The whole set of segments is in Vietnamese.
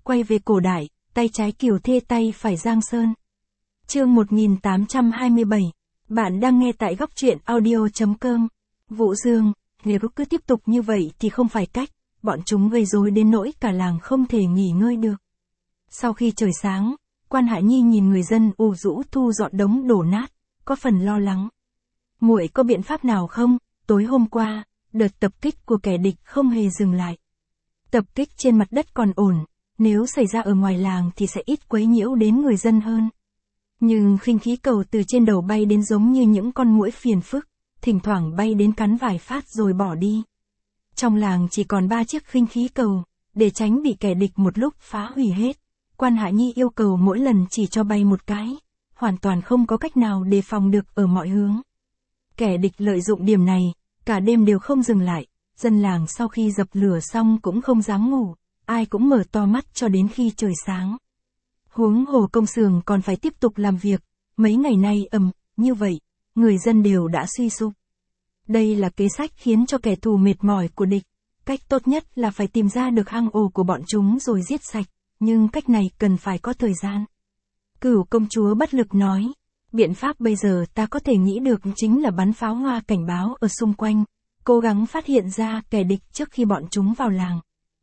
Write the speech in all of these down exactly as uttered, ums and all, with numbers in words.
quay về cổ đại, tay trái Kiều Thê tay phải Giang Sơn. Chương một nghìn tám trăm hai mươi bảy. Bạn đang nghe tại góc truyện audio.com. Vũ Dương, nếu cứ tiếp tục như vậy thì không phải cách, bọn chúng gây rối đến nỗi cả làng không thể nghỉ ngơi được. Sau khi trời sáng, Quan Hạ Nhi nhìn người dân ù rũ thu dọn đống đổ nát, có phần lo lắng. Muội có biện pháp nào không? Tối hôm qua, đợt tập kích của kẻ địch không hề dừng lại. Tập kích trên mặt đất còn ổn, nếu xảy ra ở ngoài làng thì sẽ ít quấy nhiễu đến người dân hơn. Nhưng khinh khí cầu từ trên đầu bay đến giống như những con muỗi phiền phức, thỉnh thoảng bay đến cắn vài phát rồi bỏ đi. Trong làng chỉ còn ba chiếc khinh khí cầu, để tránh bị kẻ địch một lúc phá hủy hết. Quan Hạ Nhi yêu cầu mỗi lần chỉ cho bay một cái, hoàn toàn không có cách nào đề phòng được ở mọi hướng. Kẻ địch lợi dụng điểm này, cả đêm đều không dừng lại, dân làng sau khi dập lửa xong cũng không dám ngủ, ai cũng mở to mắt cho đến khi trời sáng. Huống hồ công xưởng còn phải tiếp tục làm việc, mấy ngày nay ầm, như vậy, người dân đều đã suy sụp. Đây là kế sách khiến cho kẻ thù mệt mỏi của địch, cách tốt nhất là phải tìm ra được hang ổ của bọn chúng rồi giết sạch, nhưng cách này cần phải có thời gian. Cửu công chúa bất lực nói, biện pháp bây giờ ta có thể nghĩ được chính là bắn pháo hoa cảnh báo ở xung quanh, cố gắng phát hiện ra kẻ địch trước khi bọn chúng vào làng.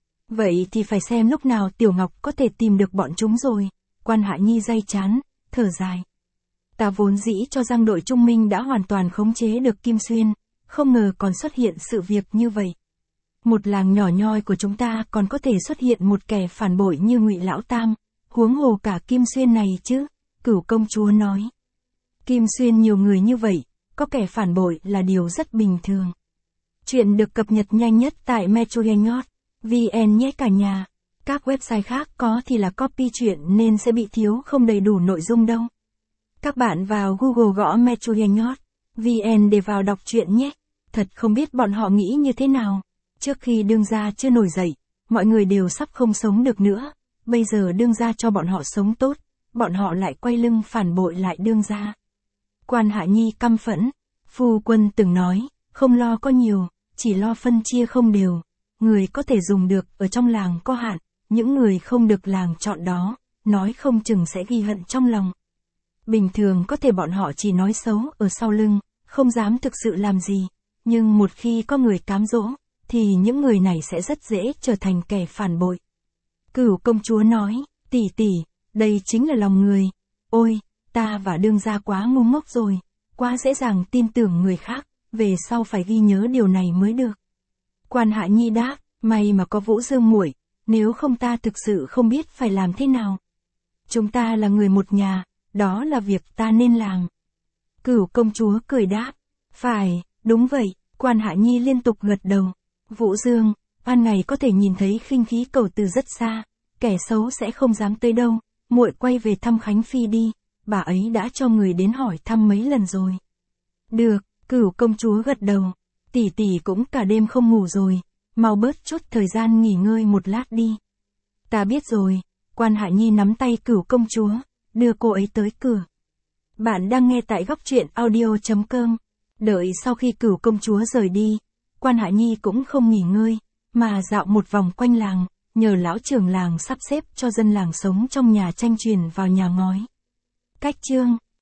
Vậy thì phải xem lúc nào Tiểu Ngọc có thể tìm được bọn chúng rồi. Quan Hạ Nhi day chán, thở dài. Ta vốn dĩ cho rằng đội Trung Minh đã hoàn toàn khống chế được Kim Xuyên, không ngờ còn xuất hiện sự việc như vậy. Một làng nhỏ nhoi của chúng ta còn có thể xuất hiện một kẻ phản bội như Ngụy Lão Tam, huống hồ cả Kim Xuyên này chứ, Cửu công chúa nói. Kim Xuyên nhiều người như vậy, có kẻ phản bội là điều rất bình thường. Chuyện được cập nhật nhanh nhất tại metroyengot chấm vn nhé cả nhà. Các website khác có thì là copy chuyện nên sẽ bị thiếu không đầy đủ nội dung đâu. Các bạn vào Google gõ metroyengot chấm vn để vào đọc truyện nhé. Thật không biết bọn họ nghĩ như thế nào. Trước khi đương gia chưa nổi dậy, mọi người đều sắp không sống được nữa. Bây giờ đương gia cho bọn họ sống tốt, bọn họ lại quay lưng phản bội lại đương gia. Quan Hạ Nhi căm phẫn. Phu quân từng nói, không lo có nhiều, chỉ lo phân chia không đều. Người có thể dùng được ở trong làng có hạn, những người không được làng chọn đó, nói không chừng sẽ ghi hận trong lòng. Bình thường có thể bọn họ chỉ nói xấu ở sau lưng, không dám thực sự làm gì, nhưng một khi có người cám dỗ, thì những người này sẽ rất dễ trở thành kẻ phản bội. Cửu công chúa nói, tỷ tỷ, đây chính là lòng người. Ôi, ta và đương gia quá ngu ngốc rồi, quá dễ dàng tin tưởng người khác, về sau phải ghi nhớ điều này mới được. Quan Hạ Nhi đáp, may mà có Vũ Dương muội, nếu không ta thực sự không biết phải làm thế nào. Chúng ta là người một nhà, đó là việc ta nên làm. Cửu công chúa cười đáp, phải, đúng vậy. Quan Hạ Nhi liên tục gật đầu. Vũ Dương, ban ngày có thể nhìn thấy khinh khí cầu từ rất xa, kẻ xấu sẽ không dám tới đâu, muội quay về thăm Khánh Phi đi, bà ấy đã cho người đến hỏi thăm mấy lần rồi. Được, Cửu công chúa gật đầu, tỷ tỷ cũng cả đêm không ngủ rồi, mau bớt chút thời gian nghỉ ngơi một lát đi. Ta biết rồi. Quan Hạ Nhi nắm tay Cửu công chúa, đưa cô ấy tới cửa. Bạn đang nghe tại góc truyện audio.com. Đợi sau khi Cửu công chúa rời đi, Quan Hạ Nhi cũng không nghỉ ngơi, mà dạo một vòng quanh làng, nhờ lão trưởng làng sắp xếp cho dân làng sống trong nhà tranh truyền vào nhà ngói. Cách chương